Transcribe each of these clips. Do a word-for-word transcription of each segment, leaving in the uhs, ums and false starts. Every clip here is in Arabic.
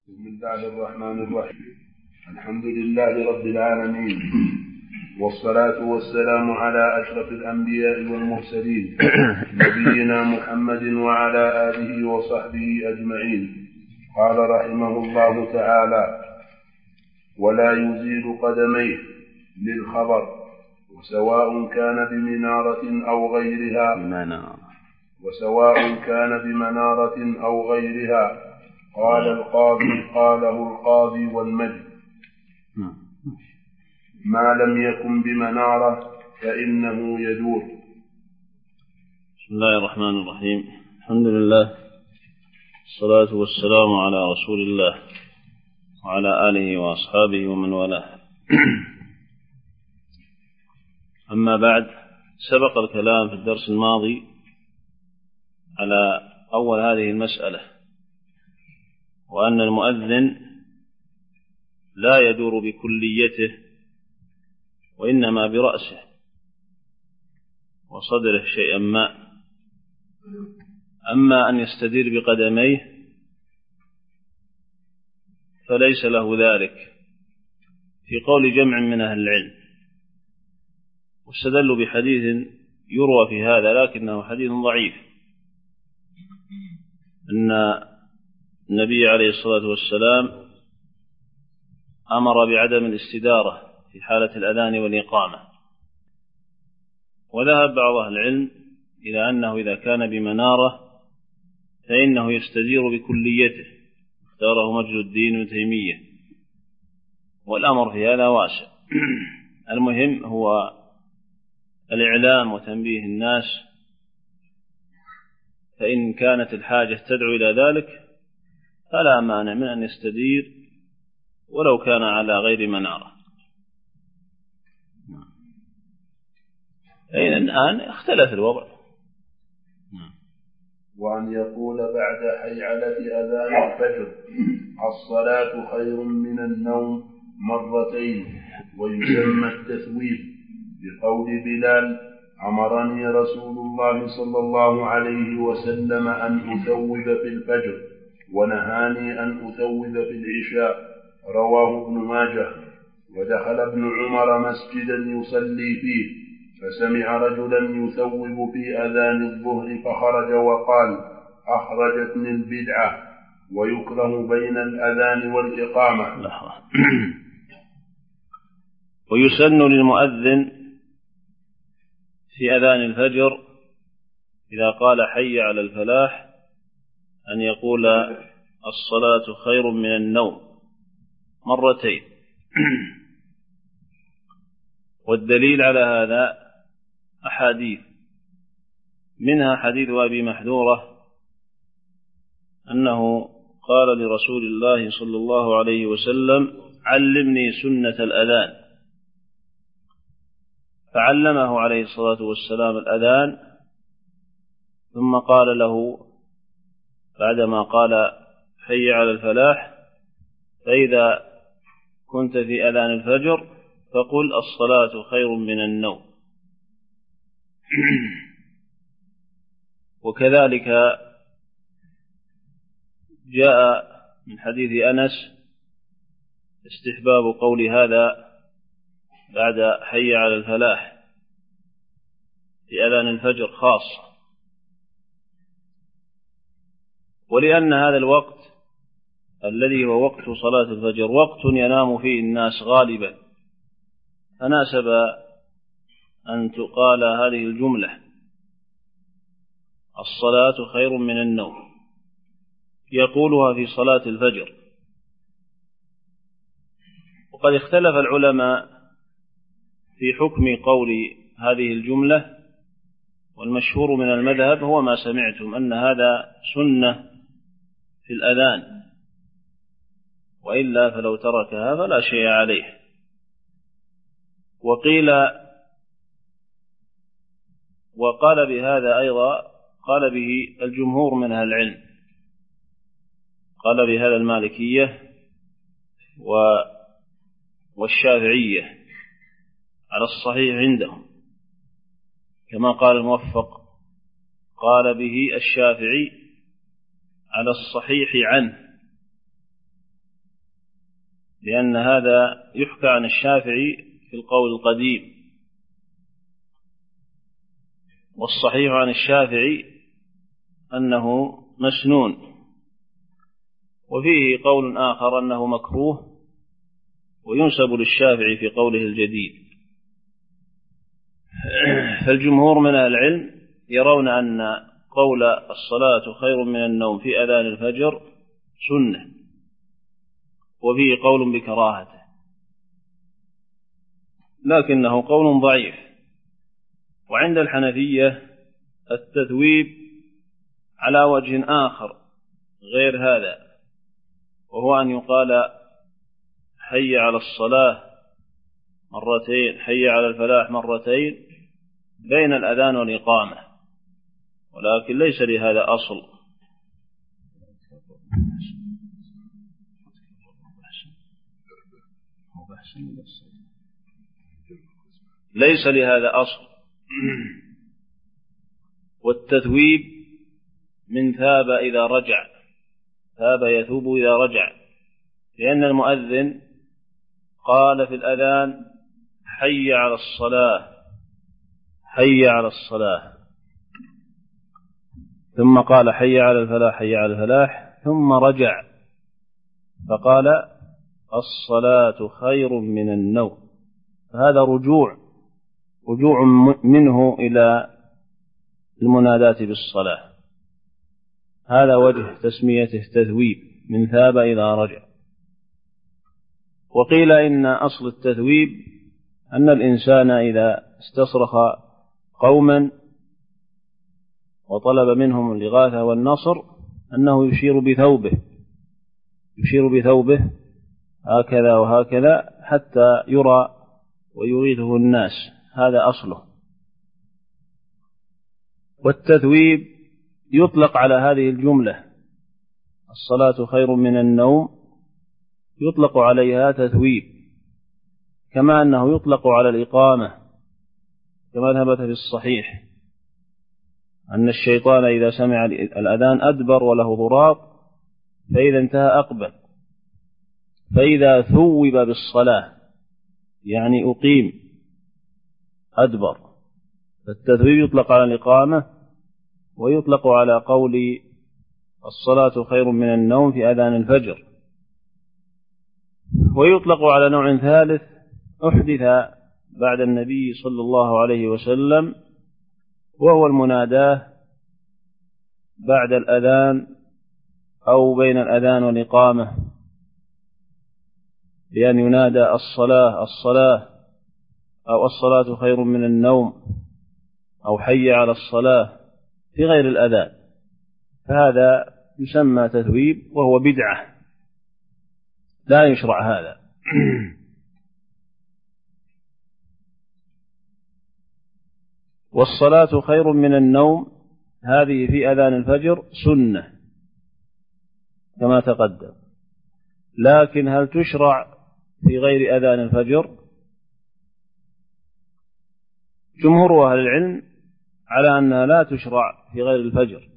بسم الله الرحمن الرحيم. الحمد لله رب العالمين، والصلاة والسلام على أشرف الأنبياء والمرسلين نبينا محمد وعلى آله وصحبه أجمعين. قال رحمه الله تعالى: ولا يزيل قدميه للخبر، وسواء كان بمنارة أو غيرها وسواء كان بمنارة أو غيرها قال القاضي قاله القاضي والمجد. ما لم يكن بمنارة فإنه يدور. بسم الله الرحمن الرحيم. الحمد لله، الصلاة والسلام على رسول الله وعلى آله وأصحابه ومن والاه. أما بعد، سبق الكلام في الدرس الماضي على أول هذه المسألة، وأن المؤذن لا يدور بكليته وإنما برأسه وصدره شيئا ما. أما أن يستدير بقدميه فليس له ذلك في قول جمع من أهل العلم، واستدلوا بحديث يروى في هذا لكنه حديث ضعيف، أن النبي عليه الصلاة والسلام أمر بعدم الاستدارة في حالة الأذان والإقامة. وذهب بعض أهل العلم إلى أنه إذا كان بمنارة فإنه يستدير بكليته، اختاره مجد الدين ابن تيمية، والأمر في هذا واسع. المهم هو الإعلام وتنبيه الناس، فإن كانت الحاجة تدعو إلى ذلك فلا مانع من أن يستدير ولو كان على غير منارة. أين الآن اختلف الوضع. وأن يقول بعد حيعلة أذان الفجر: الصلاة خير من النوم مرتين، ويسمى التثويب بقول بلال: أمرني رسول الله صلى الله عليه وسلم أن أثوب في الفجر، ونهاني أن أثوب في العشاء. رواه ابن ماجه. ودخل ابن عمر مسجدا يصلي فيه، فسمع رجلا يثوب في أذان الظهر، فخرج وقال: أخرجتني البدعة، ويكره بين الأذان والإقامة. ويسن للمؤذن في أذان الفجر إذا قال حي على الفلاح أن يقول: الصلاة خير من النوم مرتين. والدليل على هذا أحاديث، منها حديث أبي محذورة أنه قال لرسول الله صلى الله عليه وسلم: علمني سنة الأذان، فعلمه عليه الصلاة والسلام الأذان، ثم قال له بعدما قال حي على الفلاح: فإذا كنت في أذان الفجر فقل الصلاة خير من النوم. وكذلك جاء من حديث أنس استحباب قول هذا بعد حي على الفلاح في أذان الفجر خاصة، ولأن هذا الوقت الذي هو وقت صلاة الفجر وقت ينام فيه الناس غالبا، فناسب أن تقال هذه الجملة: الصلاة خير من النوم، يقولها في صلاة الفجر. وقد اختلف العلماء في حكم قول هذه الجملة، والمشهور من المذهب هو ما سمعتم، أن هذا سنة في الأذان، وإلا فلو تركها فلا شيء عليه. وقيل وقال بهذا أيضا قال به الجمهور من أهل العلم، قال بهذا المالكية والشافعية على الصحيح عندهم، كما قال الموفق قال به الشافعي على الصحيح عنه، لأن هذا يحكى عن الشافعي في القول القديم، والصحيح عن الشافعي أنه مسنون، وفيه قول آخر أنه مكروه، وينسب للشافعي في قوله الجديد. فالجمهور من أهل العلم يرون أن قول الصلاة خير من النوم في أذان الفجر سنة، وفيه قول بكراهته، لكنه قول ضعيف. وعند الحنفية التثويب على وجه آخر غير هذا، وهو أن يقال حي على الصلاة مرتين، حي على الفلاح مرتين بين الأذان والإقامة، ولكن ليس لهذا أصل. ليس لهذا أصل. والتثويب من ثاب إذا رجع، ثاب يثوب إذا رجع، لأن المؤذن قال في الأذان حي على الصلاة، حي على الصلاة، ثم قال حي على الفلاح، حي على الفلاح، ثم رجع فقال الصلاة خير من النوم. فهذا رجوع رجوع منه إلى المناداة بالصلاة. هذا وجه تسميته تثويب، من ثاب إذا رجع. وقيل إن أصل التثويب أن الإنسان إذا استصرخ قوما وطلب منهم الإغاثة والنصر أنه يشير بثوبه، يشير بثوبه هكذا وهكذا حتى يرى ويغيثه الناس، هذا أصله. والتثويب يطلق على هذه الجملة الصلاة خير من النوم، يطلق عليها تثويب، كما أنه يطلق على الإقامة، كما ثبت في الصحيح أن الشيطان إذا سمع الأذان أدبر وله ضراط، فإذا انتهى أقبل. فإذا ثوب بالصلاة يعني أقيم أدبر. فالتثويب يطلق على الإقامة، ويطلق على قول الصلاة خير من النوم في أذان الفجر. ويطلق على نوع ثالث أحدث بعد النبي صلى الله عليه وسلم، وهو المناداة بعد الأذان أو بين الأذان والإقامة، بأن ينادى الصلاة الصلاة، أو الصلاة خير من النوم، أو حي على الصلاة في غير الأذان. فهذا يسمى تثويب، وهو بدعة، لا يشرع هذا. والصلاة خير من النوم هذه في أذان الفجر سنة كما تقدم، لكن هل تشرع في غير أذان الفجر؟ جمهور أهل العلم على أنها لا تشرع في غير الفجر،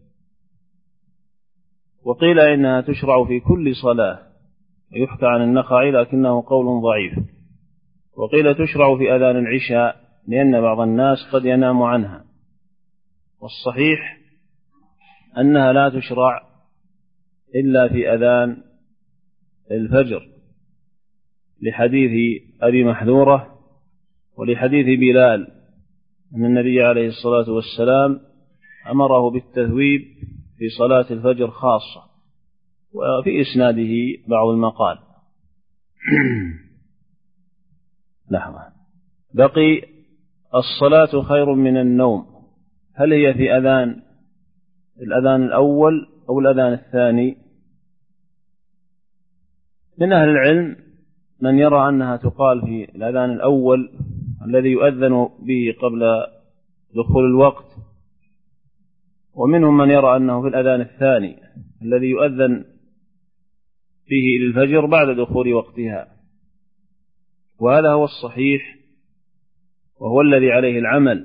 وقيل إنها تشرع في كل صلاة، ويحكى عن النخعي لكنه قول ضعيف. وقيل تشرع في أذان العشاء لأن بعض الناس قد ينام عنها، والصحيح أنها لا تشرع إلا في أذان الفجر، لحديث أبي محذورة ولحديث بلال أن النبي عليه الصلاة والسلام أمره بالتثويب في صلاة الفجر خاصة، وفي إسناده بعض المقال. لحظة، بقي الصلاة خير من النوم، هل هي في أذان الأذان الأول أو الأذان الثاني؟ من أهل العلم من يرى أنها تقال في الأذان الأول الذي يؤذن به قبل دخول الوقت، ومنهم من يرى أنه في الأذان الثاني الذي يؤذن به للفجر بعد دخول وقتها. وهذا هو الصحيح، وهو الذي عليه العمل،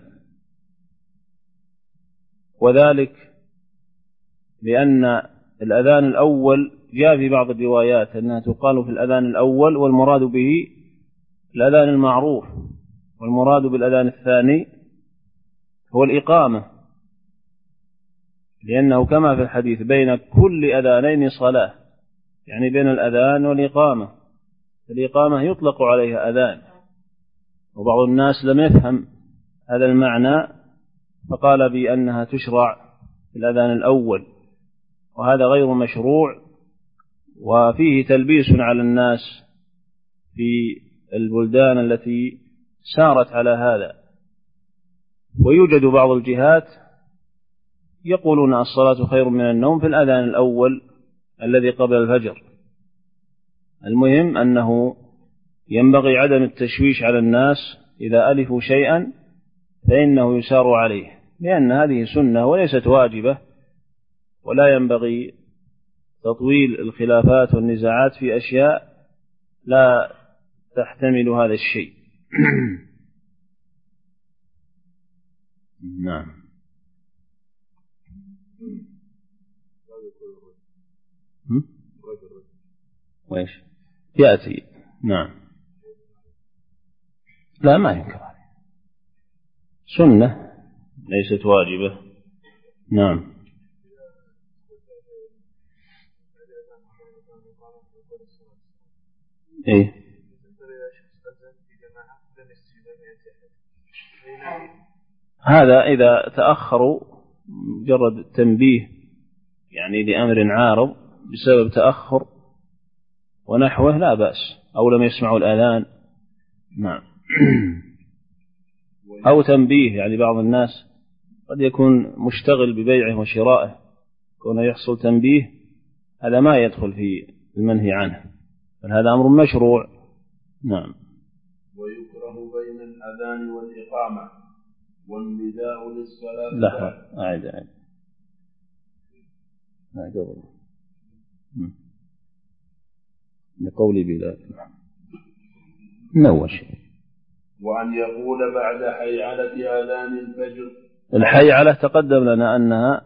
وذلك لأن الأذان الأول جاء في بعض الروايات أنها تقال في الأذان الأول والمراد به الأذان المعروف، والمراد بالأذان الثاني هو الإقامة، لأنه كما في الحديث بين كل أذانين صلاة، يعني بين الأذان والإقامة. الإقامة يطلق عليها أذان، وبعض الناس لم يفهم هذا المعنى فقال بأنها تشرع في الأذان الأول، وهذا غير مشروع، وفيه تلبيس على الناس في البلدان التي سارت على هذا. ويوجد بعض الجهات يقولون الصلاة خير من النوم في الأذان الأول الذي قبل الفجر. المهم أنه ينبغي عدم التشويش على الناس، إذا ألفوا شيئا فإنه يسار عليه، لأن هذه سنة وليست واجبة، ولا ينبغي تطويل الخلافات والنزاعات في أشياء لا تحتمل هذا الشيء. نعم. وإيش يأتي؟ نعم. لا ما ينكر، سنة ليست واجبة. نعم. إيه؟ هذا إذا تأخروا مجرد تنبيه يعني لأمر عارض بسبب تأخر ونحوه لا بأس، أو لم يسمعوا الأذان. نعم. أو تنبيه، يعني بعض الناس قد يكون مشتغل ببيعه وشرائه، كونه يحصل تنبيه، هذا ما يدخل في المنهي عنه، بل هذا أمر مشروع. نعم. ويكره بين الأذان والإقامة والنداء للصلاة. لا أعد أعد أعد لقولي بلال نوش. وأن يقول بعد حيعلة آذان الفجر. الحيعلة تقدم لنا أنها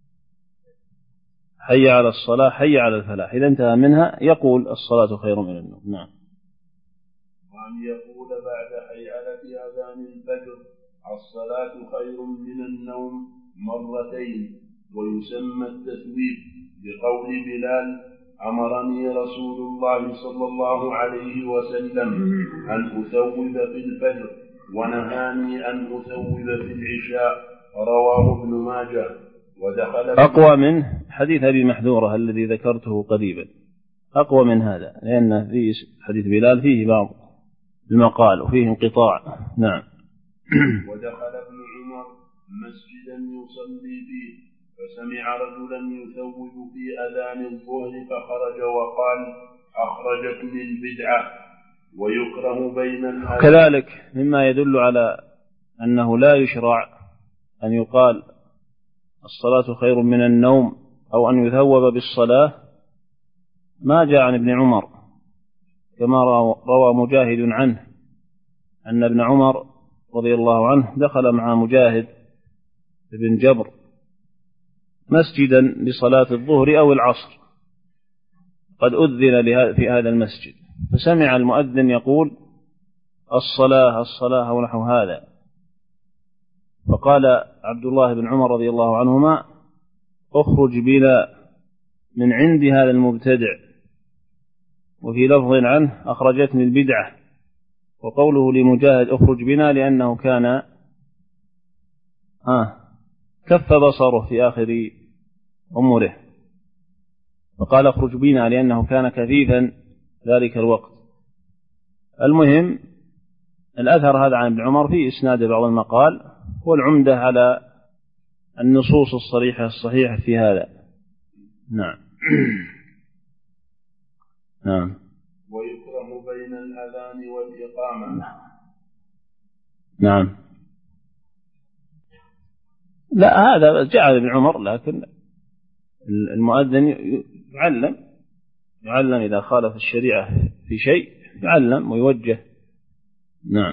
حي على الصلاة حي على الفلاح، إذا انتهى منها يقول الصلاة خير من النوم. نعم. وأن يقول بعد حيعلة آذان الفجر الصلاة خير من النوم مرتين، ويسمى التثويب بقول بلال أمرني رسول الله صلى الله عليه وسلم أن أثوب في الفجر ونهاني أن أثوب في العشاء، رواه ابن ماجه. ودخل أقوى من حديث أبي محذورة الذي ذكرته قريبا، أقوى من هذا، لأن في حديث بلال فيه بعض المقال وفيه انقطاع. نعم. ودخل ابن عمر مسجدا يصلي فيه فسمع رجلا يثوب في أذان الظهر فخرج وقال أخرجتني البدعة. ويكره بين الأذان. كذلك مما يدل على أنه لا يشرع أن يقال الصلاة خير من النوم أو أن يثوب بالصلاة ما جاء عن ابن عمر، كما روى مجاهد عنه أن ابن عمر رضي الله عنه دخل مع مجاهد بن جبر مسجدا لصلاة الظهر أو العصر، قد أذن في هذا المسجد، فسمع المؤذن يقول الصلاة الصلاة ونحو هذا، فقال عبد الله بن عمر رضي الله عنهما اخرج بنا من عند هذا المبتدع. وفي لفظ عنه أخرجتني البدعة. وقوله لمجاهد اخرج بنا لأنه كان آه كف بصره في آخر عمره، فقال اخرج بنا لأنه كان كفيفا ذلك الوقت. المهم الأثر هذا عن ابن عمر في إسناد بعض المقال، والعمدة على النصوص الصريحة الصحيحة في هذا. نعم. نعم. ويكره بين الأذان والإقامة. نعم. لا هذا جعل ابن عمر، لكن المؤذن يعلم يعلم إذا خالف الشريعة في شيء يعلم ويوجه. نعم.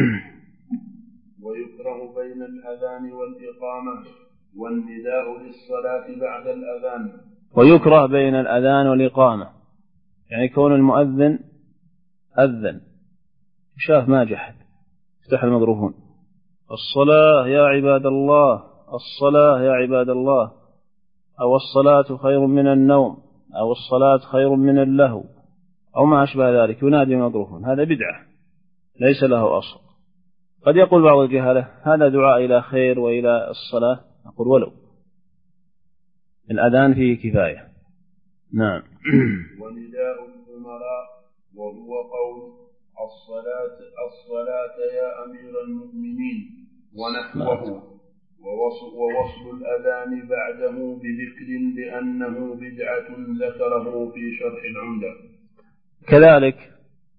ويكره بين الأذان والإقامة والنداء للصلاة بعد الأذان ويكره بين الأذان والإقامة، يعني كون المؤذن أذن شاف ما جحد افتح الميكروفون الصلاة يا عباد الله، الصلاة يا عباد الله، أو الصلاة خير من النوم، أو الصلاة خير من اللهو، أو ما أشبه ذلك، ينادي الميكروفون، هذا بدعة ليس له أصل. قد يقول بعض الجهلة هذا دعاء إلى خير وإلى الصلاة، أقول ولو الأذان فيه كفاية. نعم. ونداء الأمراء وهو قول الصلاة الصلاة يا أمير المؤمنين ونحوه، ووصل الأذان بعده بذكر لأنه بدعة ذكره في شرح العمدة. كذلك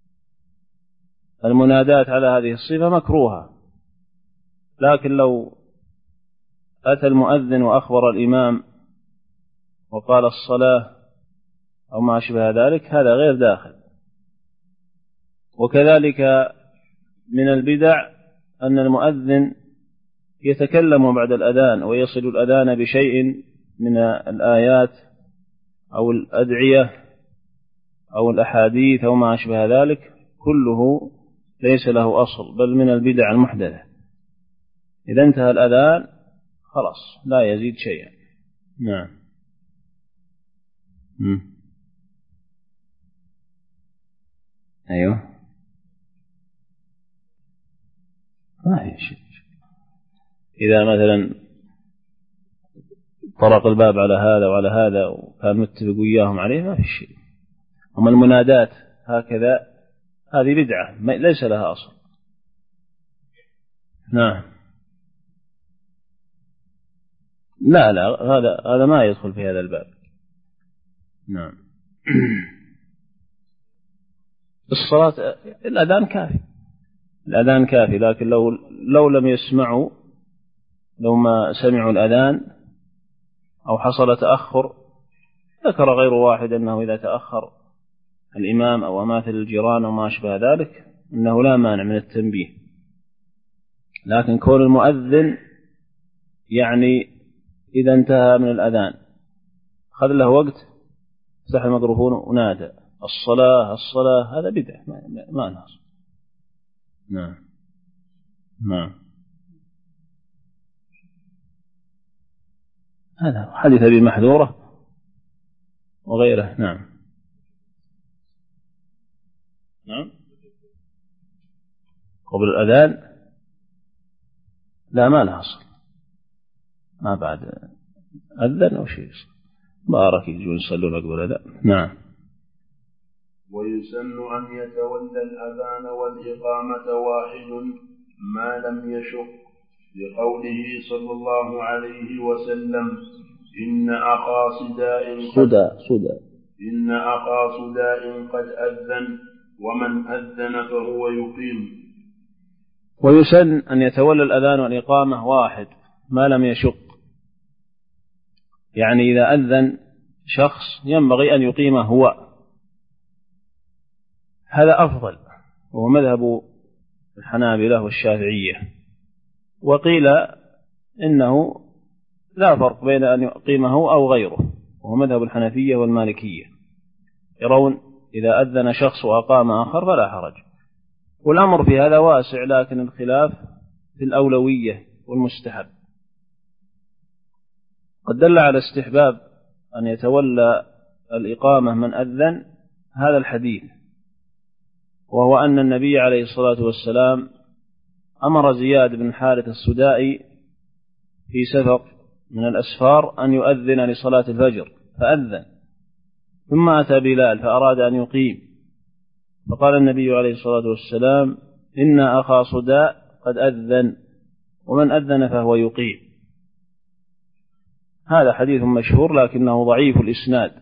المنادات على هذه الصفة مكروهة، لكن لو أتى المؤذن وأخبر الإمام وقال الصلاة أو ما أشبه ذلك هذا غير داخل. وكذلك من البدع أن المؤذن يتكلم بعد الأذان ويصل الأذان بشيء من الآيات أو الأدعية أو الأحاديث أو ما أشبه ذلك، كله ليس له أصل، بل من البدع المحدثة. إذا انتهى الأذان خلاص لا يزيد شيئا. نعم. م. أيوه ما في شيء. إذا مثلا طرق الباب على هذا وعلى هذا وكان متفق وياهم عليه ما في شيء. أما المنادات هكذا هذه بدعة ليس لها أصل. نعم. لا لا هذا هذا ما يدخل في هذا الباب. نعم. الصلاة الأذان كافي، الأذان كافي، لكن لو لو لم يسمعوا، لو ما سمعوا الأذان أو حصل تأخر، ذكر غير واحد أنه إذا تأخر الإمام أو أماثل الجيران أو ما أشبه ذلك أنه لا مانع من التنبيه. لكن كون المؤذن يعني إذا انتهى من الأذان خذ له وقت فتح الميكروفون ونادى الصلاة الصلاة، هذا بدعة ما نص. نعم. نعم. هذا حديث أبي محذورة وغيره. نعم. نعم. قبل الأذان لا ما له أصل، ما بعد أذن أو شيء بارك يجون يصلون قبل الأذان. نعم. ويسن أن يتولى الأذان والإقامة واحد ما لم يشق، لقوله صلى الله عليه وسلم إن أخا صداء صدى صدى إن أخا صداء قد أذن ومن أذن فهو يقيم. ويسن أن يتولى الأذان والإقامة واحد ما لم يشق، يعني إذا أذن شخص ينبغي أن يقيمه هو، هذا أفضل، وهو مذهب الحنابلة والشافعية. وقيل إنه لا فرق بين أن يقيمه أو غيره، وهو مذهب الحنفية والمالكية، يرون إذا أذن شخص وأقام آخر فلا حرج. والأمر في هذا واسع، لكن الخلاف في الأولوية والمستحب. قد دل على استحباب أن يتولى الإقامة من أذن هذا الحديث، وهو أن النبي عليه الصلاة والسلام أمر زياد بن حارث السدائي في سفر من الأسفار أن يؤذن لصلاة الفجر فأذن، ثم أتى بلال فأراد أن يقيم، فقال النبي عليه الصلاة والسلام إن أخا صداء قد أذن ومن أذن فهو يقيم. هذا حديث مشهور لكنه ضعيف الإسناد،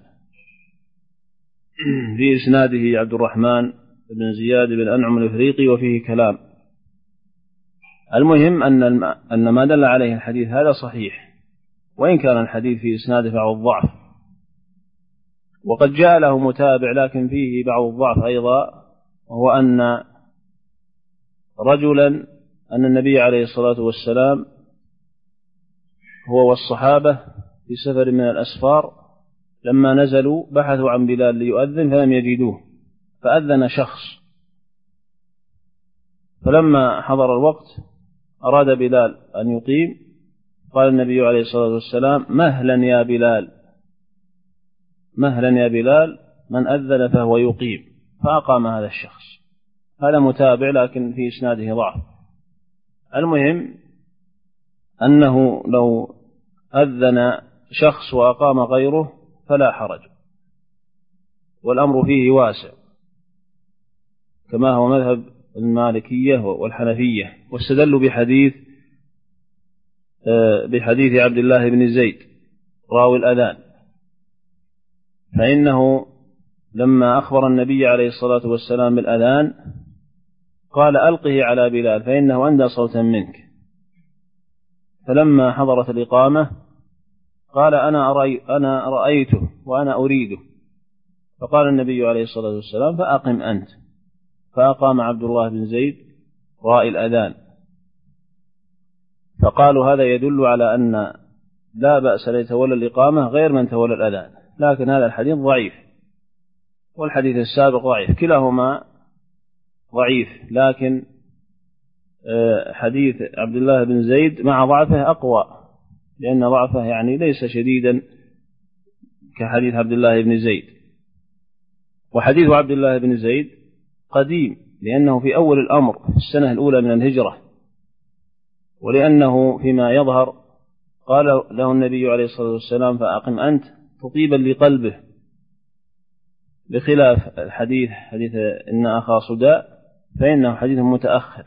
في إسناده عبد الرحمن بن زياد بن أنعم الإفريقي وفيه كلام. المهم أن أن ما دل عليه الحديث هذا صحيح، وإن كان الحديث في إسناده بعض الضعف، وقد جاء له متابع لكن فيه بعض الضعف أيضا، وهو أن رجلا أن النبي عليه الصلاة والسلام هو والصحابة في سفر من الأسفار لما نزلوا بحثوا عن بلال ليؤذن فلم يجدوه، فأذن شخص، فلما حضر الوقت أراد بلال أن يقيم، قال النبي عليه الصلاة والسلام: مهلا يا بلال، مهلا يا بلال، من أذن فهو يقيم، فأقام هذا الشخص. هذا متابع لكن في إسناده ضعف. المهم أنه لو أذن شخص وأقام غيره فلا حرج، والأمر فيه واسع كما هو مذهب المالكية والحنفية، واستدلوا بحديث بحديث عبد الله بن زيد راوي الأذان، فإنه لما أخبر النبي عليه الصلاة والسلام بالأذان قال: ألقه على بلال فإنه أندى صوتا منك. فلما حضرت الإقامة قال: أنا, أرأي أنا رأيته وأنا أريده. فقال النبي عليه الصلاة والسلام: فأقم أنت. فأقام عبد الله بن زيد رائي الأذان. فقالوا: هذا يدل على أن لا بأس ليتولى الإقامة غير من تولى الأذان، لكن هذا الحديث ضعيف، والحديث السابق ضعيف، كلاهما ضعيف، لكن حديث عبد الله بن زيد مع ضعفه أقوى، لأن ضعفه يعني ليس شديدا كحديث عبد الله بن زيد. وحديث عبد الله بن زيد قديم، لأنه في أول الأمر في السنة الأولى من الهجرة، ولأنه فيما يظهر قال له النبي عليه الصلاة والسلام: فأقم أنت، تطيبا لقلبه، بخلاف الحديث حديث إن أخا صداء فإنه حديث متأخر.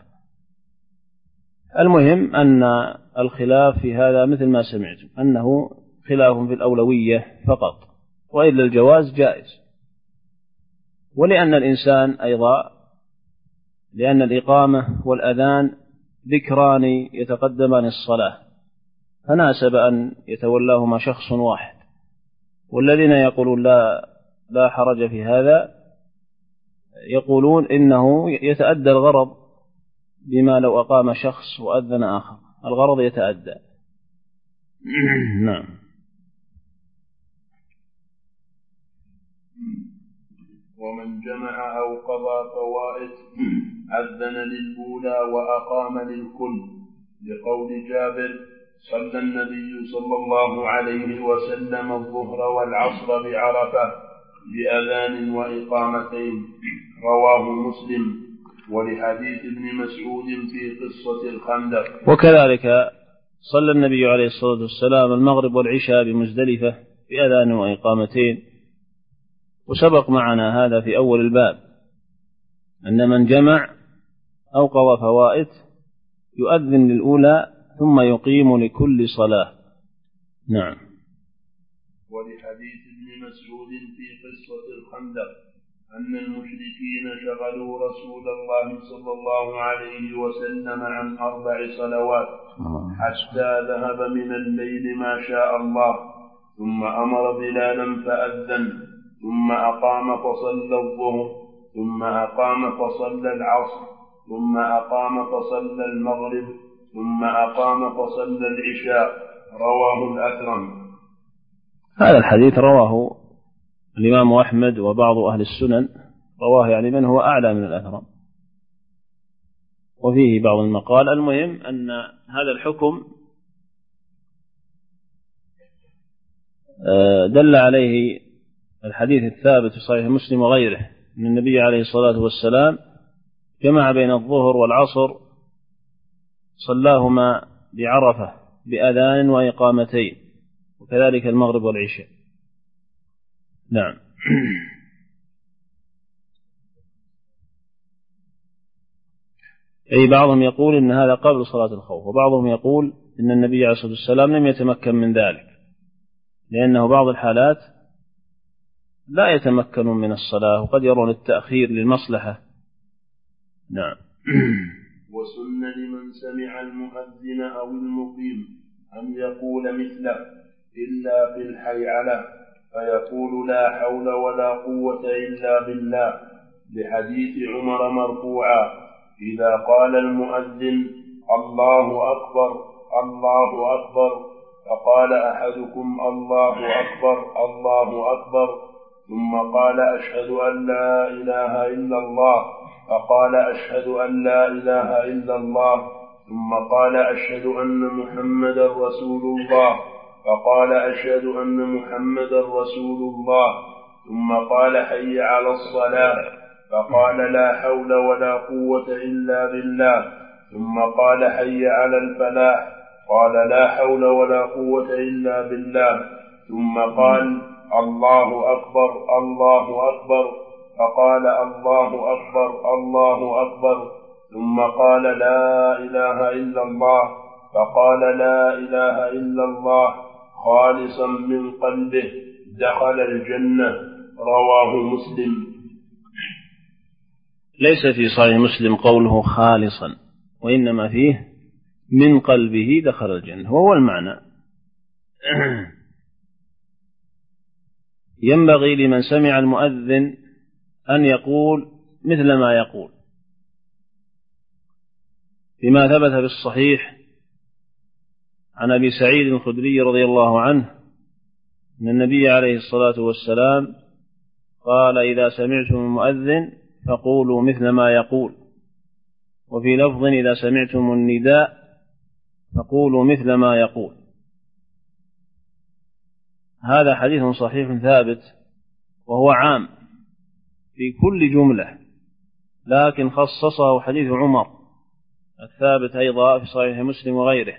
المهم أن الخلاف في هذا مثل ما سمعتم، أنه خلاف في الأولوية فقط، وإلا الجواز جائز. ولأن الإنسان أيضا، لأن الإقامة والأذان ذكران يتقدمان الصلاة، فناسب أن يتولاهما شخص واحد. والذين يقولون لا لا حرج في هذا يقولون إنه يتأدى الغرض بما لو أقام شخص وأذن آخر، الغرض يتأدى. نعم. ومن جمع أو قضى فوائد أذن للأولى وأقام للكل، لقول جابر: صلى النبي صلى الله عليه وسلم الظهر والعصر بعرفة بأذان وإقامتين، رواه مسلم. ولحديث ابن مسعود في قصة الخندق. وكذلك صلى النبي عليه الصلاة والسلام المغرب والعشاء بمزدلفة بأذان وإقامتين، وسبق معنا هذا في أول الباب، أن من جمع أو قضى فوائد يؤذن للأولى ثم يقيم لكل صلاة. نعم. ولحديث ابن مسعود في قصة الخندق أن المشركين شغلوا رسول الله صلى الله عليه وسلم عن أربع صلوات حتى ذهب من الليل ما شاء الله، ثم أمر بلالا فأذن، ثم أقام فصلى الظهر، ثم أقام فصلى العصر، ثم أقام فصلى المغرب، ثم أقام فصلى العشاء، رواه الأثرم. هذا الحديث رواه الإمام أحمد وبعض أهل السنن، رواه يعني من هو أعلى من الأثرم، وفيه بعض المقال. المهم أن هذا الحكم دل عليه الحديث الثابت في صحيح مسلم وغيره أن النبي عليه الصلاة والسلام جمع بين الظهر والعصر، صلاهما بعرفة بأذان وإقامتين، وكذلك المغرب والعشاء. نعم. أي بعضهم يقول إن هذا قبل صلاة الخوف، وبعضهم يقول إن النبي عليه الصلاة والسلام لم يتمكن من ذلك، لأنه بعض الحالات لا يتمكنون من الصلاة وقد يرون التأخير للمصلحة. نعم. وسن لمن سمع المؤذن أو المقيم أن يقول مثله إلا في الحيعلة، فيقول لا حول ولا قوة إلا بالله، لحديث عمر مرفوعا: إذا قال المؤذن الله أكبر الله أكبر فقال أحدكم الله أكبر الله أكبر، ثم قال أشهد أن لا إله إلا الله، فقال أشهد أن لا إله إلا الله، ثم قال أشهد أن محمدا رسول الله، فقال أشهد أن محمدا رسول الله، ثم قال حي على الصلاة، فقال لا حول ولا قوة إلا بالله، ثم قال حي على الفلاح، قال لا حول ولا قوة إلا بالله، ثم قال الله أكبر الله أكبر، فقال الله أكبر الله أكبر، ثم قال لا إله إلا الله، فقال لا إله إلا الله خالصا من قلبه دخل الجنة. رواه مسلم. ليس في صحيح مسلم قوله خالصا، وإنما فيه من قلبه دخل الجنة، وهو المعنى. ينبغي لمن سمع المؤذن أن يقول مثل ما يقول، بما ثبت في الصحيح عن أبي سعيد الخدري رضي الله عنه أن النبي عليه الصلاة والسلام قال إذا سمعتم المؤذن فقولوا مثل ما يقول، وفي لفظ إذا سمعتم النداء فقولوا مثل ما يقول. هذا حديث صحيح ثابت، وهو عام في كل جملة، لكن خصصه حديث عمر الثابت أيضا في صحيح مسلم وغيره،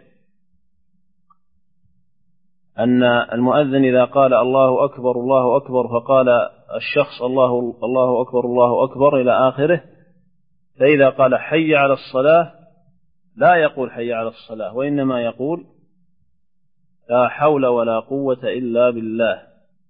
أن المؤذن إذا قال الله أكبر الله أكبر فقال الشخص الله الله أكبر الله أكبر إلى آخره، فإذا قال حي على الصلاة لا يقول حي على الصلاة، وإنما يقول لا حول ولا قوة إلا بالله.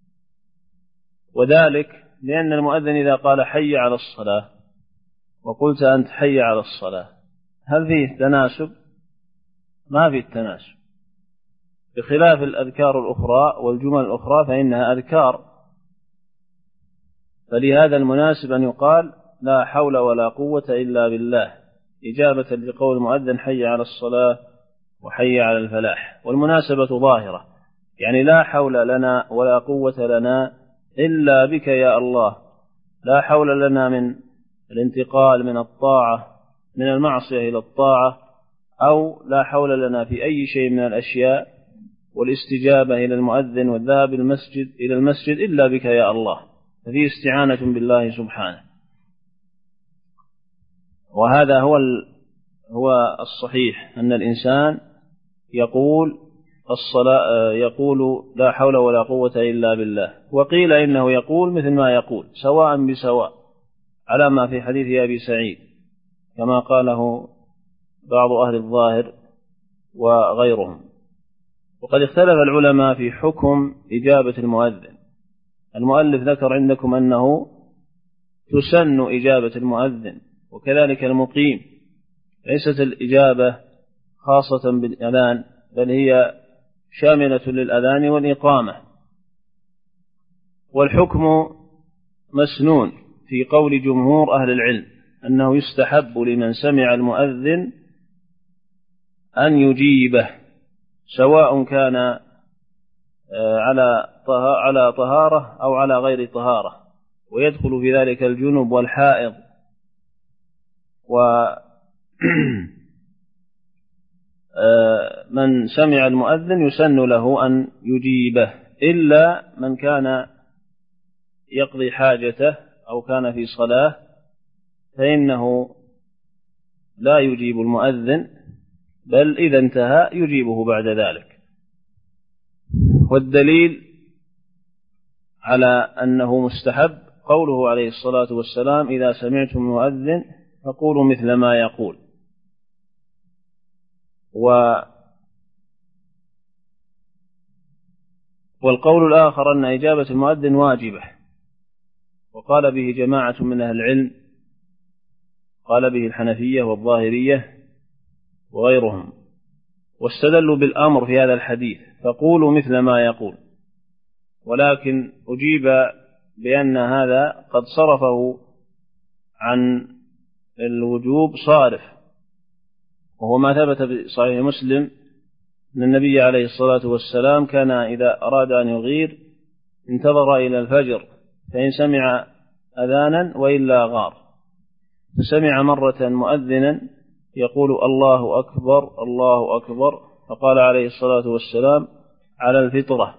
وذلك لأن المؤذن إذا قال حي على الصلاة وقلت أنت حي على الصلاة، هل فيه تناسب؟ ما فيه تناسب، بخلاف الأذكار الأخرى والجمل الأخرى فإنها أذكار، فلهذا المناسب أن يقال لا حول ولا قوة إلا بالله، إجابة لقول المؤذن حي على الصلاة وحي على الفلاح. والمناسبة ظاهرة، يعني لا حول لنا ولا قوة لنا إلا بك يا الله، لا حول لنا من الانتقال من الطاعة من المعصية إلى الطاعة، أو لا حول لنا في أي شيء من الأشياء والاستجابة إلى المؤذن والذهاب المسجد إلى المسجد إلا بك يا الله، ففي استعانة بالله سبحانه. وهذا هو هو الصحيح، أن الإنسان يقول الصلاة يقول لا حول ولا قوة إلا بالله، وقيل إنه يقول مثل ما يقول سواء بسواء على ما في حديث أبي سعيد كما قاله بعض أهل الظاهر وغيرهم. وقد اختلف العلماء في حكم إجابة المؤذن. المؤلف ذكر عندكم أنه تسن إجابة المؤذن، وكذلك المقيم، ليست الإجابة خاصة بالأذان بل هي شاملة للأذان والإقامة. والحكم مسنون في قول جمهور أهل العلم أنه يستحب لمن سمع المؤذن أن يجيبه، سواء كان على على طهارة أو على غير طهارة، ويدخل في ذلك الجنب والحائض. ومن سمع المؤذن يسن له أن يجيبه، إلا من كان يقضي حاجته أو كان في صلاة فإنه لا يجيب المؤذن، بل إذا انتهى يجيبه بعد ذلك. والدليل على أنه مستحب قوله عليه الصلاة والسلام إذا سمعتم المؤذن فقولوا مثل ما يقول. و والقول الآخر أن إجابة المؤذن واجبة، وقال به جماعة من أهل العلم، قال به الحنفية والظاهرية وغيرهم، واستدلوا بالأمر في هذا الحديث فقولوا مثل ما يقول. ولكن أجيب بأن هذا قد صرفه عن الوجوب صارف، وهو ما ثبت في صحيح مسلم أن النبي عليه الصلاة والسلام كان إذا أراد أن يغير انتظر إلى الفجر، فإن سمع أذانا وإلا غار. فسمع مرة مؤذنا يقول الله أكبر الله أكبر، فقال عليه الصلاة والسلام على الفطرة،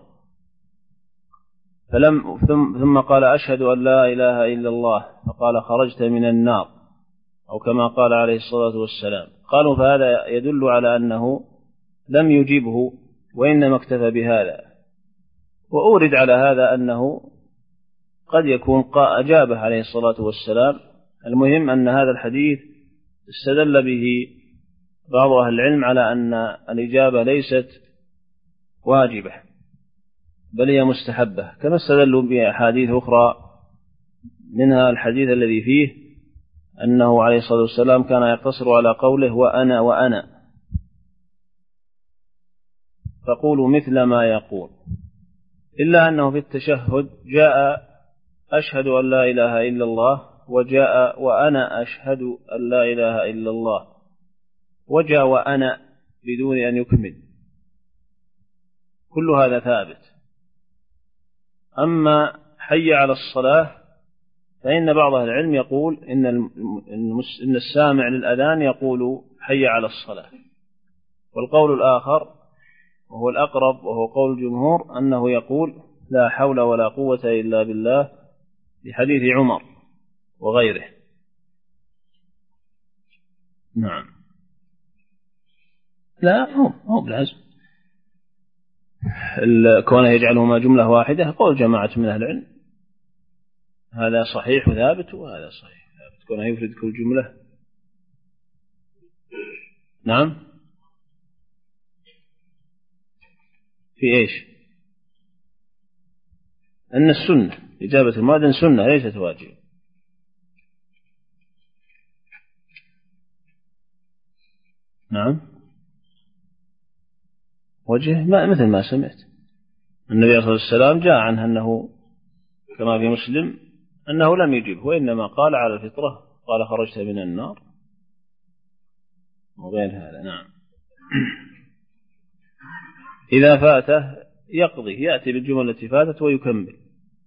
فلم ثم قال أشهد أن لا إله إلا الله، فقال خرجت من النار، أو كما قال عليه الصلاة والسلام. قالوا فهذا يدل على أنه لم يجيبه وإنما اكتفى بهذا. وأورد على هذا أنه قد يكون أجابه عليه الصلاة والسلام. المهم أن هذا الحديث استدل به بعض أهل العلم على أن الإجابة ليست واجبة بل هي مستحبة، كما استدلوا بأحاديث أخرى، منها الحديث الذي فيه أنه عليه الصلاة والسلام كان يقتصر على قوله وأنا وأنا، فقولوا مثل ما يقول، إلا أنه في التشهد جاء أشهد أن لا إله إلا الله، وجاء وأنا أشهد أن لا إله إلا الله، وجاء وأنا بدون أن يكمل، كل هذا ثابت. أما حي على الصلاة فإن بعض أهل العلم يقول إن إن السامع للأذان يقول حي على الصلاة، والقول الآخر وهو الأقرب وهو قول الجمهور أنه يقول لا حول ولا قوة إلا بالله، لحديث عمر وغيره. نعم. لا هو هو بالعزم كونه يجعلهما جملة واحدة قول جماعة من أهل العلم، هذا صحيح وثابت وهذا صحيح ثابت، كونه يفرد كل جملة. نعم. في إيش؟ أن السنة إجابة المؤذن سنة ليست واجبة. نعم. وجه ما مثل ما سمعت، النبي صلى الله عليه وسلم جاء عنه أنه كما في مسلم أنه لم يجب، وإنما قال على الفطرة، قال خرجت من النار وغير هذا. نعم. إذا فاته يقضي، يأتي بالجمل التي فاتت ويكمل.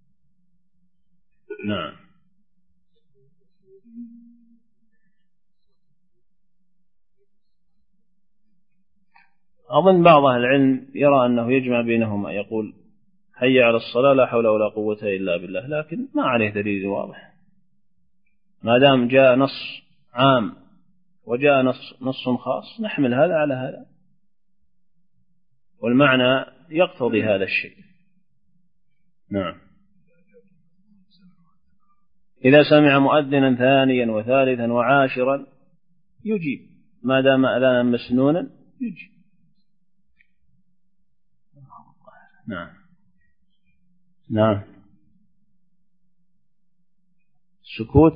نعم. أظن بعض أهل العلم يرى أنه يجمع بينهما، يقول حي على الصلاة لا حول ولا قوة إلا بالله، لكن ما عليه دليل واضح، ما دام جاء نص عام وجاء نص, نص خاص نحمل هذا على هذا، والمعنى يقتضي هذا الشيء. نعم. إذا سمع مؤذنا ثانيا وثالثا وعاشرا يجيب، ما دام أذانا مسنونا يجيب. نعم. نعم. سكوت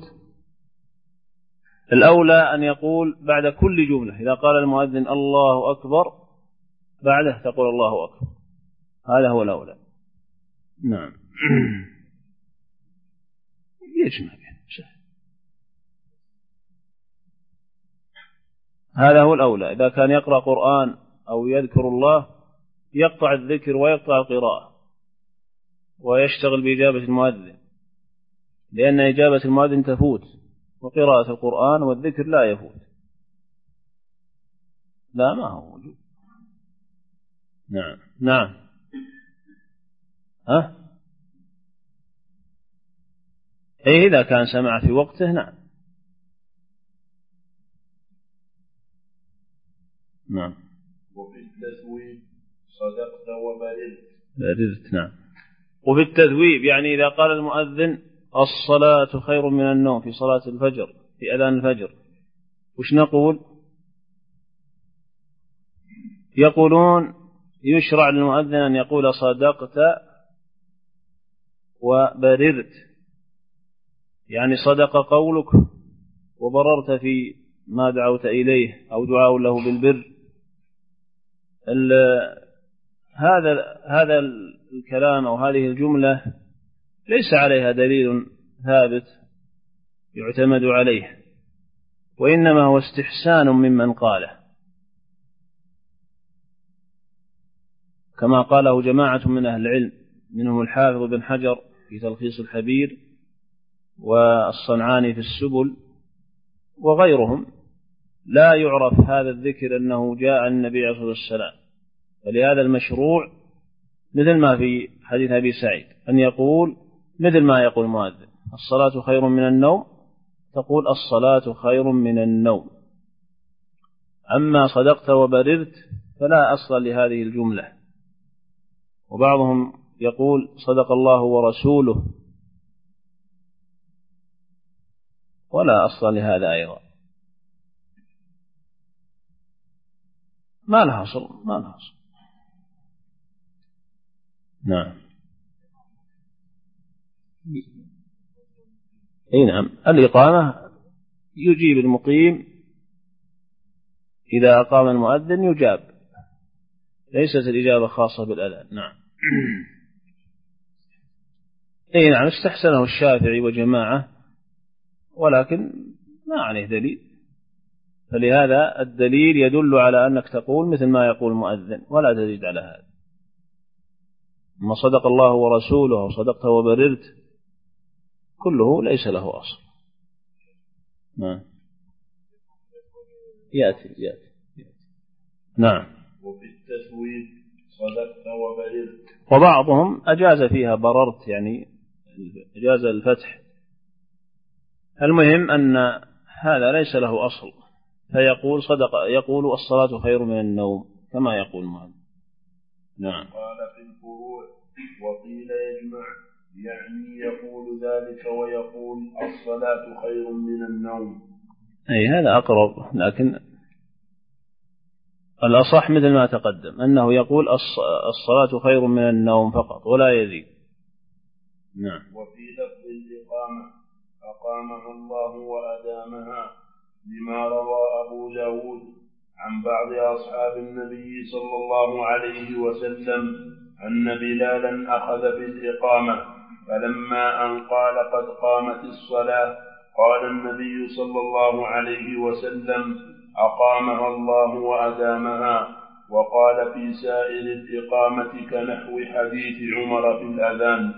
الأولى أن يقول بعد كل جملة، إذا قال المؤذن الله أكبر بعده تقول الله أكبر، هذا هو الأولى. نعم. يجمع بين هذا هو الأولى. إذا كان يقرأ قرآن أو يذكر الله يقطع الذكر ويقطع القراءة ويشتغل بإجابة المؤذن، لأن إجابة المؤذن تفوت وقراءة القرآن والذكر لا يفوت. لا ما هو موجود. نعم. نعم. ها أي إذا كان سمع في وقته. نعم. نعم. وفي التثويب صدقت وبررت. بررت. نعم. وفي التثويب يعني إذا قال المؤذن الصلاة خير من النوم في صلاة الفجر، في أذان الفجر، وش نقول؟ يقولون يشرع للمؤذن أن يقول صدقت وبررت، يعني صدق قولك وبررت في ما دعوت إليه أو دعاء له بالبر. هذا هذا الكلام أو هذه الجملة ليس عليها دليل ثابت يعتمد عليه، وإنما هو استحسان ممن قاله. كما قاله جماعة من أهل العلم منهم الحافظ بن حجر في تلخيص الحبير والصنعاني في السبل وغيرهم، لا يعرف هذا الذكر أنه جاء عن النبي عليه الصلاة والسلام. فلهذا المشروع مثل ما في حديث أبي سعيد أن يقول مثل ما يقول المؤذن: الصلاة خير من النوم، تقول الصلاة خير من النوم. أما صدقت وبررت فلا أصل لهذه الجملة. وبعضهم يقول صدق الله ورسوله، ولا أصل لهذا أيضا، ما لها أصل، ما لها أصل. نعم. أي نعم، الإقامة يجيب المقيم إذا أقام المؤذن يجاب، ليست الإجابة خاصة بالأذان. نعم. أي نعم، استحسنه الشافعي وجماعة، ولكن ما عليه دليل، فلهذا الدليل يدل على أنك تقول مثل ما يقول المؤذن ولا تزيد على هذا. ما صدق الله ورسوله وصدقت وبررت كله ليس له أصل. نعم. يأتي يأتي, يأتي. نعم. وفي التسويد صدقت وبررت. وبعضهم أجاز فيها بررت، يعني أجاز الفتح. المهم أن هذا ليس له أصل، فيقول صدق، يقول الصلاة خير من النوم كما يقول المؤذن. نعم. قال في الفروع: وقيل يجمع، يعني يقول ذلك ويقول الصلاة خير من النوم. أي هذا أقرب، لكن الأصح مثل ما تقدم أنه يقول الصلاة خير من النوم فقط ولا يزيد. نعم. وفي لفظ الإقامة: أقامها الله وأدامها، لما روى أبو داود عن بعض أصحاب النبي صلى الله عليه وسلم أن بلالا أخذ بالإقامة، فلما أن قال قد قامت الصلاة قال النبي صلى الله عليه وسلم: أقامها الله وأدامها. وقال في سائر الإقامة كنحو حديث عمر في الأذان.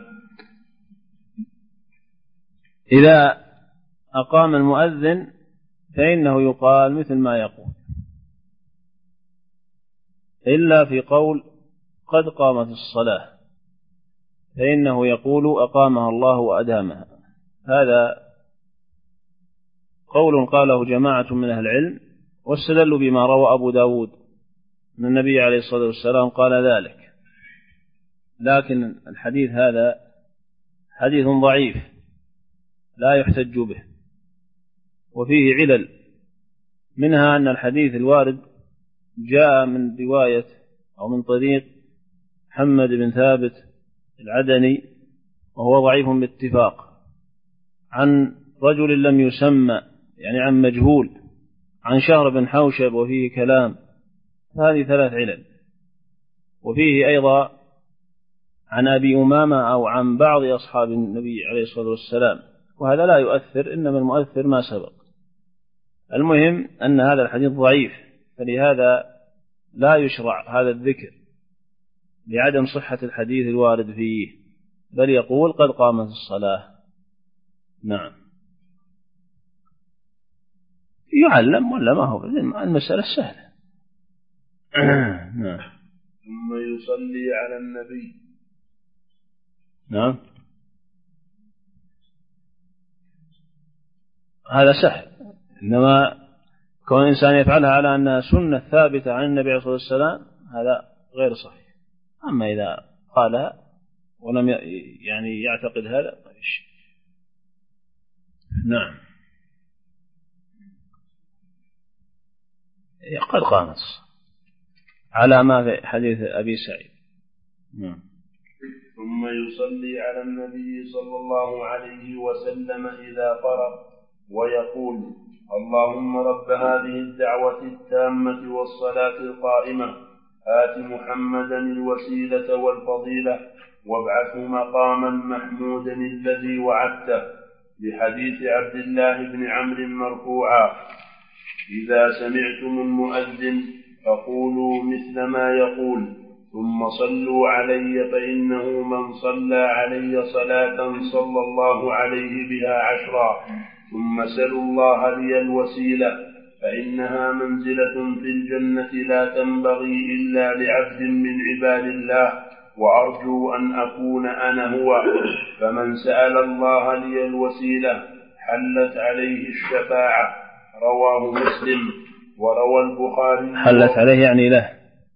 إذا أقام المؤذن فإنه يقال مثل ما يقول، إلا في قول قد قامت الصلاة فإنه يقول أقامها الله وأدامها. هذا قول قاله جماعة من أهل العلم، واستدلوا بما روى أبو داود من النبي عليه الصلاة والسلام قال ذلك. لكن الحديث هذا حديث ضعيف لا يحتج به، وفيه علل، منها أن الحديث الوارد جاء من رواية أو من طريق محمد بن ثابت العدني، وهو ضعيف باتفاق، عن رجل لم يسمى، يعني عن مجهول، عن شهر بن حوشب وفيه كلام. هذه ثلاث علل. وفيه أيضا عن أبي أمامة أو عن بعض أصحاب النبي عليه الصلاة والسلام، وهذا لا يؤثر، إنما المؤثر ما سبق. المهم أن هذا الحديث ضعيف، فلهذا لا يشرع هذا الذكر لعدم صحة الحديث الوارد فيه، بل يقول قد قامت الصلاة. نعم. يعلم ولا ما هو، المسألة سهلة. نعم. ثم يصلي على النبي. نعم. هذا سهل، إنما كون الإنسان يفعلها على أنها سنة ثابتة عن النبي عليه الصلاة والسلام هذا غير صحيح. أما إذا قالها ولم يعني يعتقد هذا فإيش. نعم. قد قامت على ما في حديث أبي سعيد. نعم. ثم يصلي على النبي صلى الله عليه وسلم إذا فرغ ويقول: اللهم رب هذه الدعوة التامة والصلاة القائمة آت محمدا الوسيلة والفضيلة وابعثه مقاما محمودا الذي وعدته، لحديث عبد الله بن عمرو مرفوعا: إذا سمعتم المؤذن فقولوا مثل ما يقول، ثم صلوا علي فإنه من صلى علي صلاة صلى الله عليه بها عشرا، ثم سلوا الله لي الوسيلة فإنها منزلة في الجنة لا تنبغي إلا لعبد من عباد الله، وأرجو أن أكون أنا هو. فمن سأل الله لي الوسيلة حلت عليه الشفاعة. رواه مسلم. وروى البخاري حلت عليه يعني له.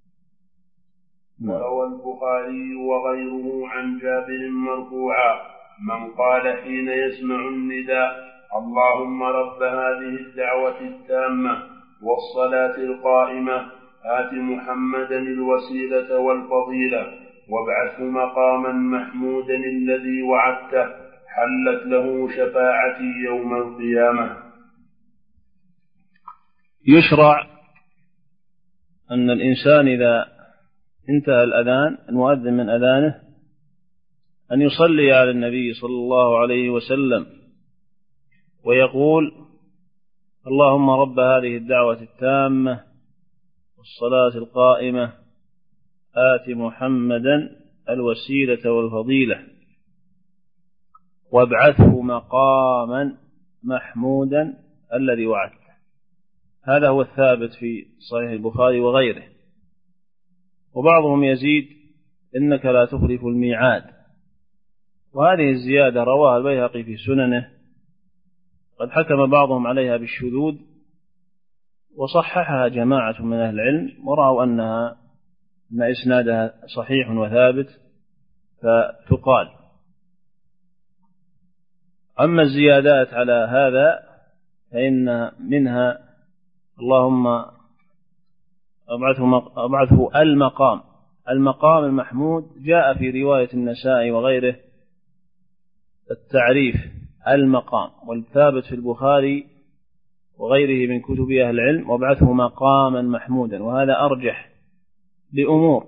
وروى البخاري وغيره عن جابر مرفوعا: من قال حين يسمع النداء: اللهم رب هذه الدعوة التامة والصلاة القائمة آت محمدا الوسيلة والفضيلة وابعثه مقاما محمودا الذي وعدته، حلت له شفاعتي يوم القيامة. يشرع أن الإنسان إذا انتهى الأذان المؤذن من أذانه أن يصلي على النبي صلى الله عليه وسلم ويقول: اللهم رب هذه الدعوة التامة والصلاة القائمة آت محمدا الوسيلة والفضيلة وابعثه مقاما محمودا الذي وعدته. هذا هو الثابت في صحيح البخاري وغيره. وبعضهم يزيد: إنك لا تخلف الميعاد. وهذه الزيادة رواها البيهقي في سننه، قد حكم بعضهم عليها بالشذوذ وصححها جماعة من أهل العلم ورأوا أنها أن إسنادها صحيح وثابت فتقال. أما الزيادات على هذا فإن منها: اللهم أبعثه المقام. المقام المحمود جاء في رواية النسائي وغيره التعريف المقام، والثابت في البخاري وغيره من كتب أهل العلم: وابعثه مقاما محمودا. وهذا أرجح لأمور،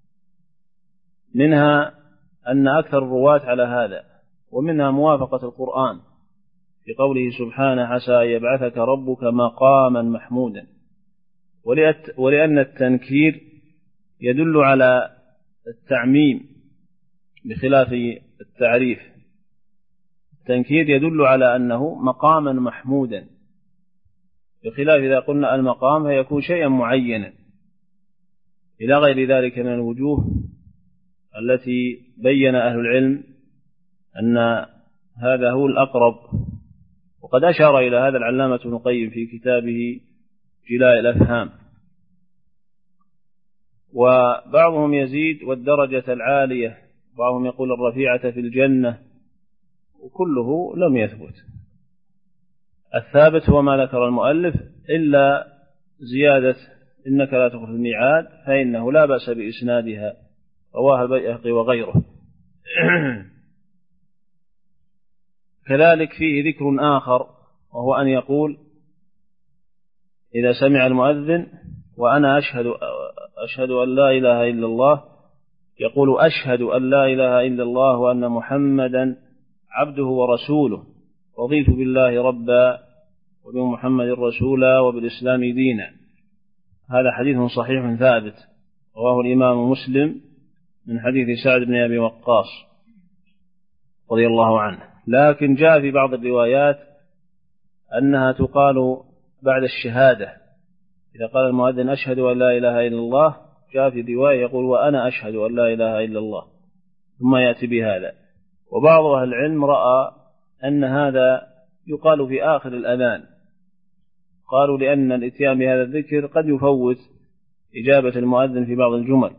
منها أن أكثر الرواة على هذا، ومنها موافقة القرآن في قوله سبحانه: عسى أن يبعثك ربك مقاما محمودا. ولأن التنكير يدل على التعميم بخلاف التعريف. التنكير يدل على أنه مقاما محمودا، بخلاف إذا قلنا المقام فيكون شيئا معينا، إلى غير ذلك من الوجوه التي بين أهل العلم أن هذا هو الأقرب. وقد أشار إلى هذا العلامة ابن القيم في كتابه جلاء الأفهام. وبعضهم يزيد: والدرجة العالية، بعضهم يقول الرفيعة في الجنة، وكله لم يثبت. الثابت هو ما ذكر المؤلف، إلا زيادة إنك لا تخلف الميعاد فإنه لا بأس بإسنادها، رواه البيهقي وغيره. كذلك فيه ذكر آخر، وهو أن يقول إذا سمع المؤذن: وأنا أشهد أشهد أن لا إله إلا الله، يقول: أشهد أن لا إله إلا الله وأن محمدا عبده ورسوله، رضيت بالله ربا وبمحمد رسولا وبالإسلام دينا. هذا حديث صحيح ثابت رواه الإمام مسلم من حديث سعد بن أبي وقاص رضي الله عنه. لكن جاء في بعض الروايات أنها تقال بعد الشهادة. إذا قال المؤذن: أشهد أن لا إله إلا الله، جاء في رواية يقول: وأنا أشهد أن لا إله إلا الله، ثم يأتي بهذا. وبعض أهل العلم رأى أن هذا يقال في آخر الأذان، قالوا لأن الإتيان بهذا الذكر قد يفوت إجابة المؤذن في بعض الجمل.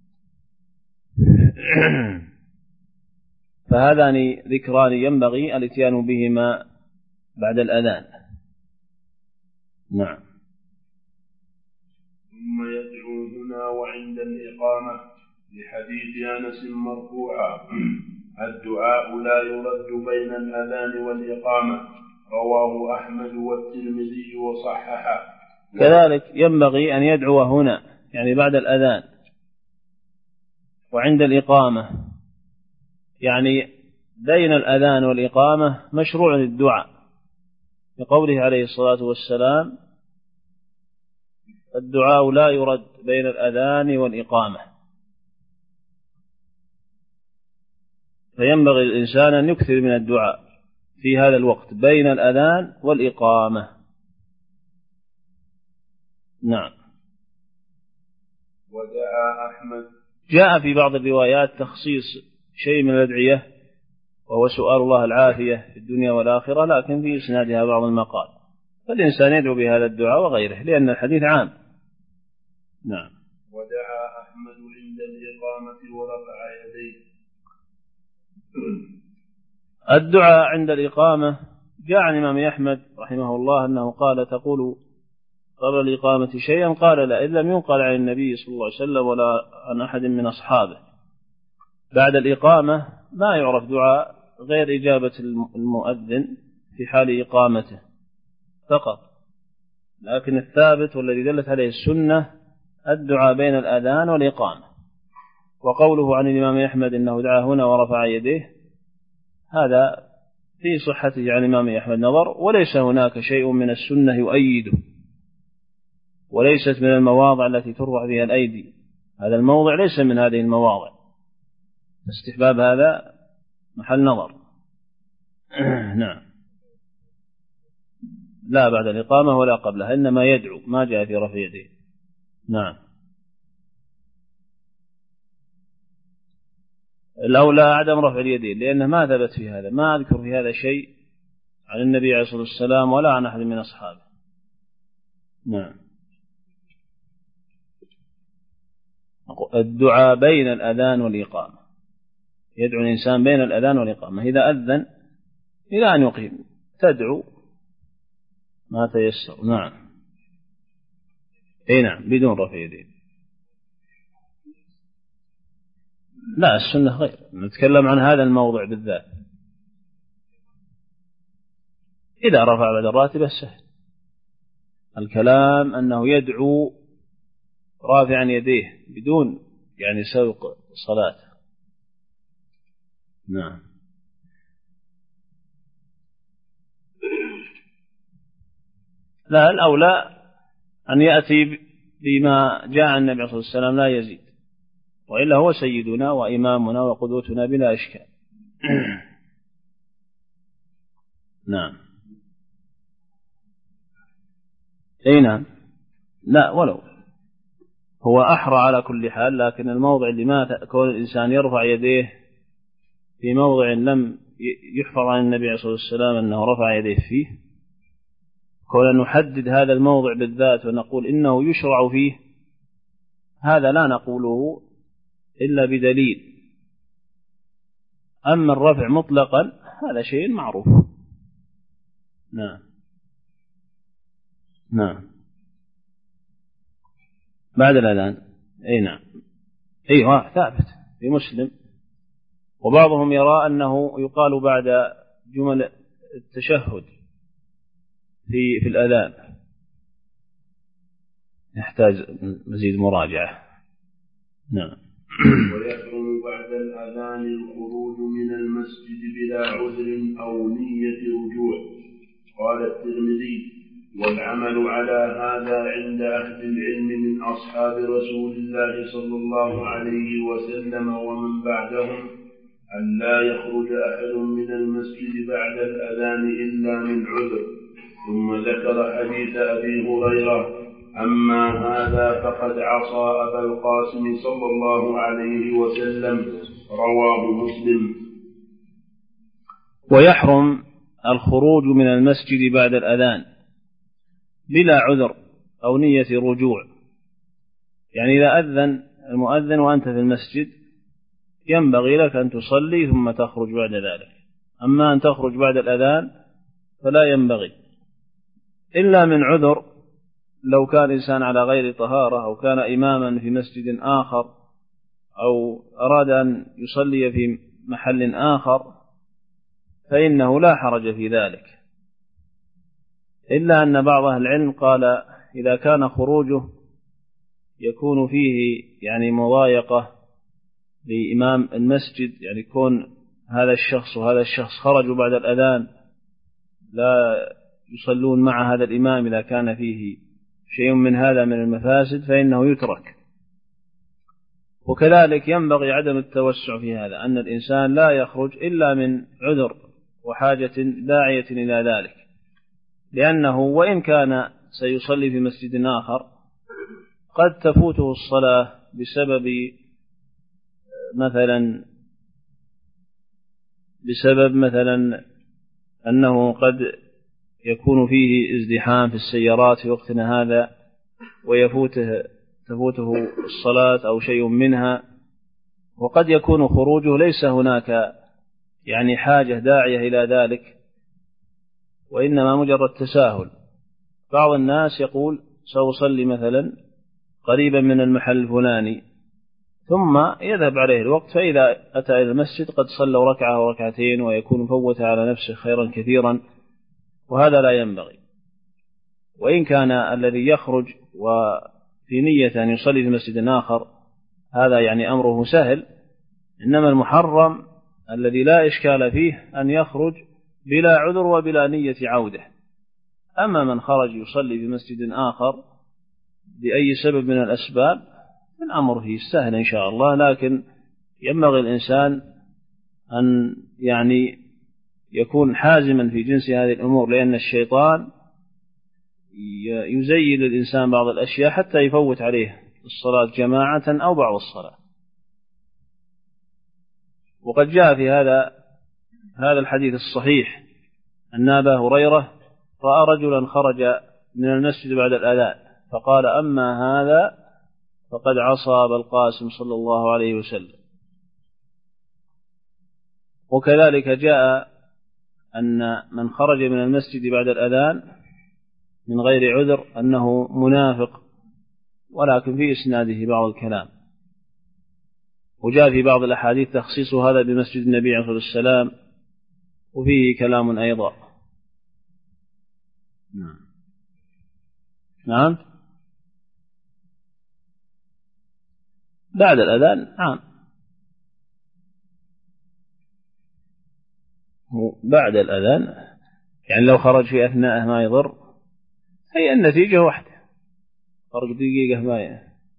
فهذان ذكران ينبغي الإتيان بهما بعد الأذان. نعم. ثم يدعو هنا وعند الإقامة، لحديث أنس مرفوعا: الدعاء لا يرد بين الأذان والإقامة، رواه أحمد والترمذي وصححه. كذلك ينبغي أن يدعو هنا، يعني بعد الأذان، وعند الإقامة، يعني بين الأذان والإقامة مشروع الدعاء، لقوله عليه الصلاة والسلام: الدعاء لا يرد بين الأذان والإقامة. فينبغي الإنسان أن يكثر من الدعاء في هذا الوقت بين الأذان والإقامة. نعم. ودعا أحمد. جاء في بعض الروايات تخصيص شيء من الأدعية وهو سؤال الله العافية في الدنيا والآخرة، لكن في إسنادها بعض المقال، فالإنسان يدعو بهذا الدعاء وغيره لأن الحديث عام. نعم. ودعا أحمد عند الإقامة ورفع يديه. الدعاء عند الإقامة جاء عن الإمام أحمد رحمه الله أنه قال: تقول قبل الإقامة شيئا؟ قال: لا، إن لم ينقل عن النبي صلى الله عليه وسلم ولا عن أحد من أصحابه. بعد الإقامة ما يعرف دعاء غير إجابة المؤذن في حال إقامته فقط، لكن الثابت والذي دلت عليه السنة الدعاء بين الأذان والإقامة. وقوله عن الإمام أحمد إنه دعا هنا ورفع يديه، هذا في صحته عن الإمام أحمد نظر، وليس هناك شيء من السنة يؤيده، وليست من المواضع التي ترفع فيها الأيدي، هذا الموضع ليس من هذه المواضع، استحباب هذا محل نظر. نعم. لا بعد الإقامة ولا قبلها، إنما يدعو، ما جاء في رفع يديه. نعم. الأولى عدم رفع اليدين، لأنه ما ثبت في هذا، ما أذكر في هذا شيء عن النبي عليه الصلاة والسلام ولا عن أحد من أصحابه. نعم. الدعاء بين الأذان والإقامة، يدعو الإنسان بين الأذان والإقامة، إذا أذن إلى أن يقيم تدعو ما تيسر. نعم. أي نعم، بدون رفع يدين. لا، السنة غير، نتكلم عن هذا الموضع بالذات. إذا رفع بعد الراتبة سهل، الكلام أنه يدعو رافعا يديه بدون يعني سوق صلاة. نعم. لا، الأولى أن يأتي بما جاء عن النبي صلى الله عليه وسلم لا يزيد، وإلا هو سيدنا وإمامنا وقدوتنا بلا إشكال. نعم. أي نعم. لا، ولو هو أحرى على كل حال، لكن الموضع اللي ما كون الإنسان يرفع يديه في موضع لم يحفظ عن النبي عليه الصلاة والسلام أنه رفع يديه فيه، كون نحدد هذا الموضع بالذات ونقول إنه يشرع فيه، هذا لا نقوله إلا بدليل. أما الرفع مطلقا هذا شيء معروف. نعم. نعم. بعد الأذان. أي نعم. أيوة ثابت في مسلم. وبعضهم يرى أنه يقال بعد جمل التشهد في في الأذان، يحتاج مزيد مراجعة. نعم. ويحرم بعد الأذان الخروج من المسجد بلا عذر أو نية رجوع. قال الترمذي: والعمل على هذا عند أهل العلم من أصحاب رسول الله صلى الله عليه وسلم ومن بعدهم أن لا يخرج أحد من المسجد بعد الأذان إلا من عذر. ثم ذكر حديث أبي هريرة: أما هذا فقد عصى أبا القاسم صلى الله عليه وسلم. رواه مسلم. ويحرم الخروج من المسجد بعد الأذان بلا عذر أو نية رجوع، يعني إذا أذن المؤذن وأنت في المسجد ينبغي لك أن تصلي ثم تخرج بعد ذلك، أما أن تخرج بعد الأذان فلا ينبغي إلا من عذر، لو كان إنسان على غير طهارة أو كان إماما في مسجد آخر أو أراد أن يصلي في محل آخر فإنه لا حرج في ذلك، إلا أن بعض أهل العلم قال إذا كان خروجه يكون فيه يعني مضايقة لإمام المسجد، يعني يكون هذا الشخص وهذا الشخص خرجوا بعد الأذان لا يصلون مع هذا الإمام، إذا كان فيه شيء من هذا من المفاسد فإنه يترك. وكذلك ينبغي عدم التوسع في هذا، أن الإنسان لا يخرج إلا من عذر وحاجة داعية إلى ذلك، لأنه وإن كان سيصلي في مسجد آخر قد تفوته الصلاة بسبب مثلا بسبب مثلا أنه قد يكون فيه ازدحام في السيارات في وقتنا هذا ويفوته تفوته الصلاة أو شيء منها، وقد يكون خروجه ليس هناك يعني حاجة داعية إلى ذلك، وإنما مجرد تساهل. بعض الناس يقول سأصلي مثلا قريبا من المحل الفلاني ثم يذهب عليه الوقت، فإذا أتى إلى المسجد قد صلى ركعة أو ركعتين ويكون فوت على نفسه خيرا كثيرا، وهذا لا ينبغي. وإن كان الذي يخرج وفي نية أن يصلي في مسجد آخر هذا يعني أمره سهل، إنما المحرم الذي لا إشكال فيه أن يخرج بلا عذر وبلا نية عودة. أما من خرج يصلي في مسجد آخر بأي سبب من الأسباب من أمره سهل إن شاء الله، لكن ينبغي الإنسان أن يعني يكون حازما في جنس هذه الأمور، لأن الشيطان يزين الإنسان بعض الأشياء حتى يفوت عليه الصلاة جماعة أو بعض الصلاة. وقد جاء في هذا هذا الحديث الصحيح أن أبا هريرة رأى رجلا خرج من المسجد بعد الأذان فقال أما هذا فقد عصى أبا القاسم صلى الله عليه وسلم. وكذلك جاء أن من خرج من المسجد بعد الأذان من غير عذر أنه منافق، ولكن في إسناده بعض الكلام. وجاء في بعض الأحاديث تخصيص هذا بمسجد النبي عليه الصلاة والسلام، وفيه كلام أيضا. نعم نعم بعد الأذان نعم بعد الأذان، يعني لو خرج في أثناءه ما يضر، هي النتيجة واحدة، فرق دقيقة ما ي...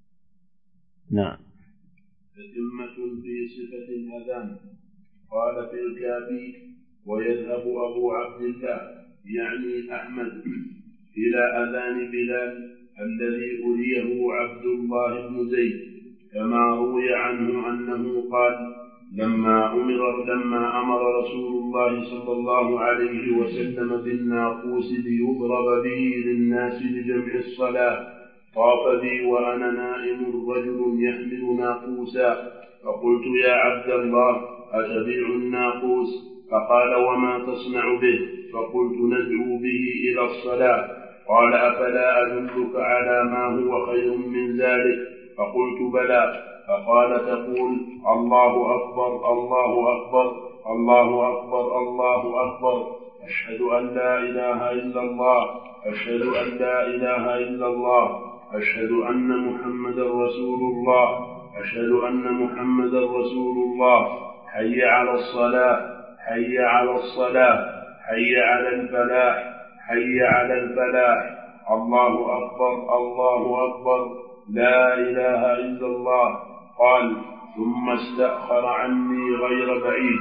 نعم. تتمة في صفة الأذان. قال في الكافي: ويذهب أبو عبد الله يعني أحمد إلى أذان بلال الذي أريه عبد الله بن زيد، كما روي عنه أنه قال: لما أمر لما أمر رسول الله صلى الله عليه وسلم بالناقوس ليضرب به للناس لجمع الصلاة، طاف بي وأنا نائم رجل يحمل ناقوسا، فقلت: يا عبد الله أتبيع الناقوس؟ فقال: وما تصنع به؟ فقلت: ندعو به إلى الصلاة. قال: أفلا أدلك على ما هو خير من ذلك؟ فقلت: بلى. فقال: تقول: الله أكبر الله أكبر الله أكبر الله أكبر، أشهد أن لا إله إلا الله أشهد أن لا إله إلا الله أشهد أن محمد رسول الله أشهد أن محمد رسول الله، حي على الصلاة حي على الصلاة حي على الفلاح حي على الفلاح، الله أكبر الله أكبر لا إله إلا الله. قال: ثم استأخر عني غير بعيد،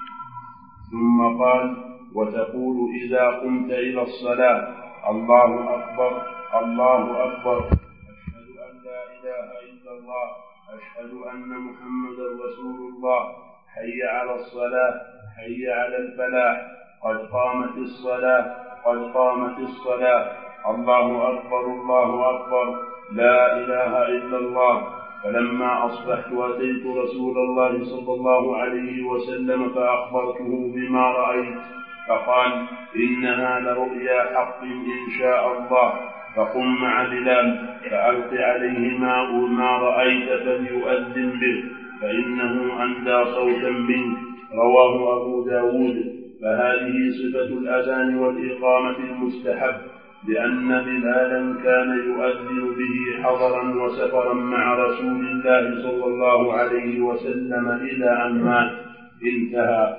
ثم قال: وتقول إذا قمت إلى الصلاة: الله أكبر الله أكبر، أشهد أن لا إله إلا الله أشهد أن محمد رسول الله، حي على الصلاة حي على الفلاح، قد قامت الصلاة قد قامت الصلاة، الله أكبر الله أكبر لا إله إلا الله. فلما أصبحت أتيت رسول الله صلى الله عليه وسلم فأخبرته بما رأيت، فقال: إنها لرؤيا حق إن شاء الله، فقم مع بلال فألق عليه ما رأيت فليؤذن به، فإنه أندى صوتا منك. رواه أبو داود. فهذه صفة الأذان والإقامة المستحب، لأن بلالا كان يؤذن به حضرا وسفرا مع رسول الله صلى الله عليه وسلم إلى أن مات. انتهى.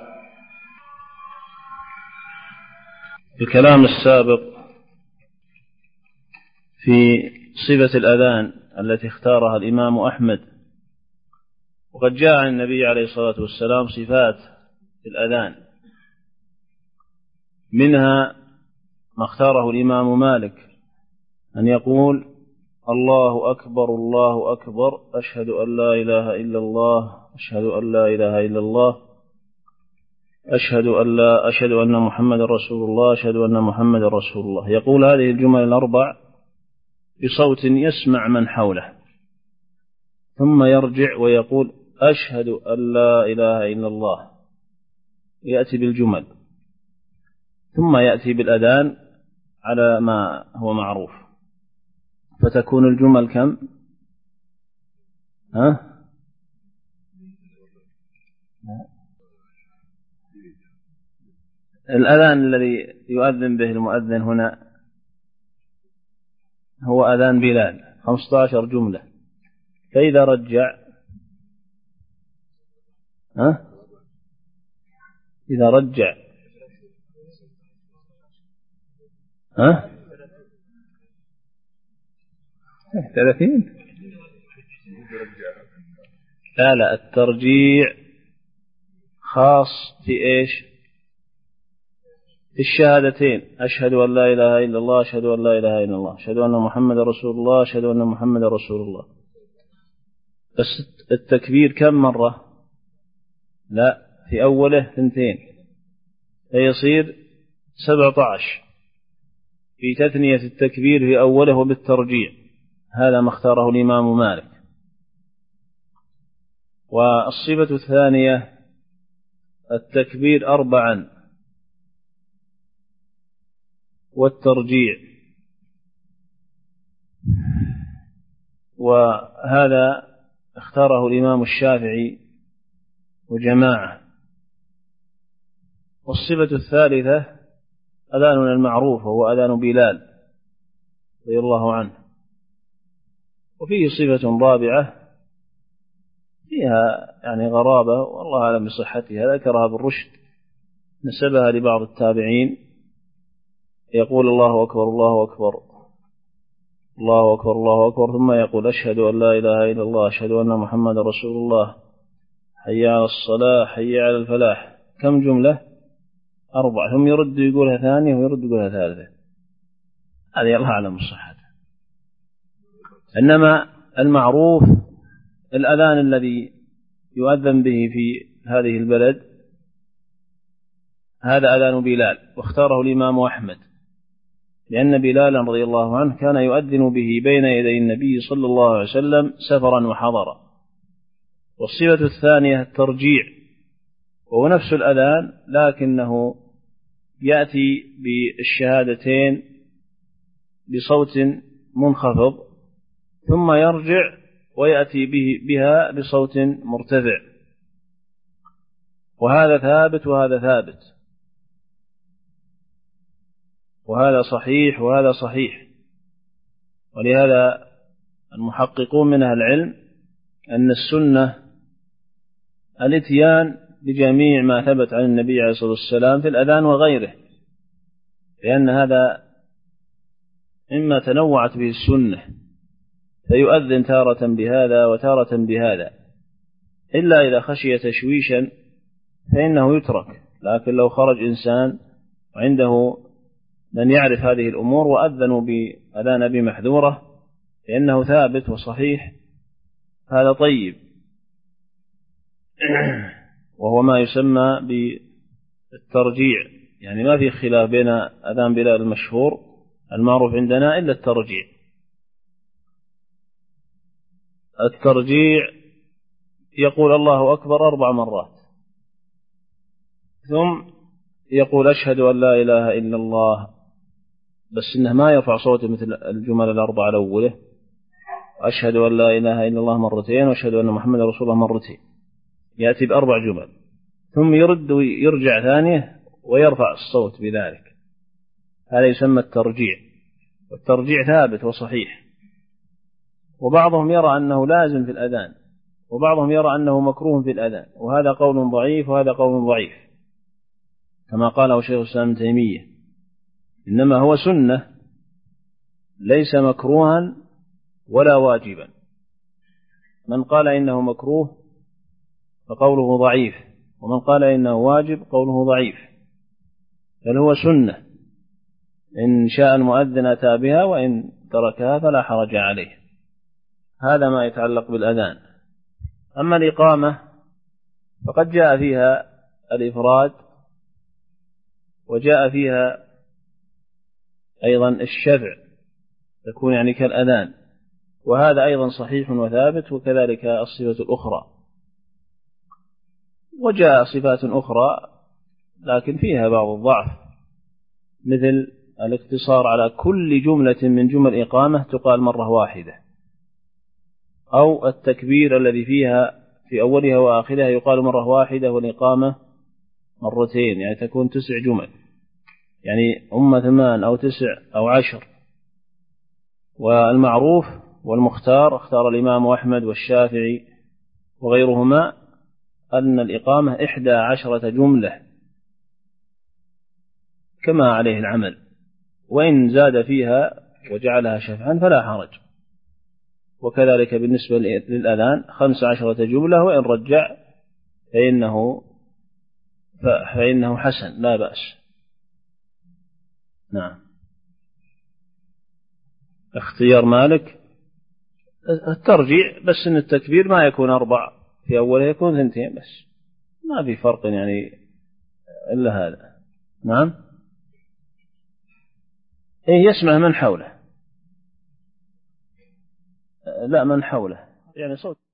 الكلام السابق في صفة الأذان التي اختارها الإمام أحمد وقد جاء عن النبي عليه الصلاة والسلام صفات في الأذان، منها ما اختاره الإمام مالك أن يقول: الله أكبر الله أكبر، أشهد أن لا إله إلا الله، أشهد أن لا إله إلا الله، أشهد أن لا أشهد أن محمد رسول الله، أشهد أن محمد رسول الله. يقول هذه الجمل الأربع بصوت يسمع من حوله، ثم يرجع ويقول: أشهد أن لا إله إلا الله، يأتي بالجمل، ثم يأتي بالأذان على ما هو معروف، فتكون الجمل كم؟ ها؟ الأذان الذي يؤذن به المؤذن هنا هو أذان بلال، خمسة عشر جملة. فإذا رجع ها؟ إذا رجع ها؟ ثلاثين؟ لا لا، الترجيع خاص في إيش؟ في الشهادتين: أشهد أن لا إله إلا الله، أشهد أن لا إله إلا الله، أشهد أن محمد رسول الله، أشهد أن محمد رسول الله. بس التكبير كم مرة؟ لا، في أوله ثنتين، فيصير سبعة عشر في تثنية التكبير في أوله وبالترجيع. هذا ما اختاره الإمام مالك. والصفة الثانية التكبير أربعا والترجيع، وهذا اختاره الإمام الشافعي وجماعة. والصفة الثالثة أذاننا المعروف وهو أذان بلال رضي الله عنه. وفيه صفة رابعة فيها يعني غرابة والله أعلم بصحتها، ذكرها بالرشد، نسبها لبعض التابعين، يقول: الله أكبر الله أكبر الله أكبر الله أكبر، ثم يقول: أشهد أن لا إله إلا الله، أشهد أن محمد رسول الله، حي على الصلاة، حي على الفلاح. كم جملة؟ أربعة. ثم يرد يقولها ثانية ويرد يقولها ثالثة. هذه الله أعلم بصحتها. إنما المعروف الأذان الذي يؤذن به في هذه البلد هذا أذان بلال، واختاره الإمام أحمد، لأن بلالا رضي الله عنه كان يؤذن به بين يدي النبي صلى الله عليه وسلم سفرا وحضرا. والصفة الثانية الترجيع، وهو نفس الأذان لكنه يأتي بالشهادتين بصوت منخفض، ثم يرجع ويأتي به بها بصوت مرتفع، وهذا ثابت وهذا ثابت، وهذا صحيح وهذا صحيح. ولهذا المحققون من أهل العلم أن السنة الاتيان بجميع ما ثبت عن النبي عليه الصلاة والسلام في الأذان وغيره، لأن هذا مما تنوعت به السنة، فيؤذن تارة بهذا وتارة بهذا، إلا إذا خشي تشويشا فإنه يترك. لكن لو خرج إنسان وعنده من يعرف هذه الأمور وأذنوا بأذان أبي محذورة لأنه ثابت وصحيح، هذا طيب، وهو ما يسمى بالترجيع. يعني ما في خلاف بين أذان بلال المشهور المعروف عندنا إلا الترجيع. الترجيع يقول الله أكبر أربع مرات، ثم يقول: أشهد أن لا إله إلا الله، بس إنه ما يرفع صوته مثل الجمل الأربعة الأولى: أشهد أن لا إله إلا الله مرتين، وأشهد أن محمد رسول الله مرتين. يأتي بأربع جمل، ثم يرد ويرجع ثانية ويرفع الصوت بذلك. هذا يسمى الترجيع، والترجيع ثابت وصحيح. وبعضهم يرى أنه لازم في الأذان، وبعضهم يرى أنه مكروه في الأذان، وهذا قول ضعيف وهذا قول ضعيف، كما قاله شيخ الإسلام ابن تيمية. إنما هو سنة، ليس مكروها ولا واجبا. من قال إنه مكروه فقوله ضعيف، ومن قال إنه واجب قوله ضعيف، بل هو سنة، إن شاء المؤذن أتى بها وإن تركها فلا حرج عليه. هذا ما يتعلق بالأذان. أما الإقامة فقد جاء فيها الإفراد وجاء فيها أيضا الشفع، تكون يعني كالأذان، وهذا أيضا صحيح وثابت، وكذلك الصفة الأخرى. وجاء صفات أخرى لكن فيها بعض الضعف، مثل الاقتصار على كل جملة من جمل إقامة تقال مرة واحدة، أو التكبير الذي فيها في أولها وآخرها يقال مرة واحدة والإقامة مرتين، يعني تكون تسع جمل، يعني أم ثمان أو تسع أو عشر. والمعروف والمختار اختار الإمام أحمد والشافعي وغيرهما أن الإقامة إحدى عشرة جملة كما عليه العمل، وإن زاد فيها وجعلها شفعا فلا حرج. وكذلك بالنسبة للأذان خمس عشرة جملة، وإن رجع فإنه, فإنه حسن لا بأس. نعم. اختيار مالك الترجيع، بس إن التكبير ما يكون أربع في أوله، يكون ثنتين بس، ما في فرق يعني إلا هذا. نعم. إيه يسمع من حوله، لا من حوله يعني صوت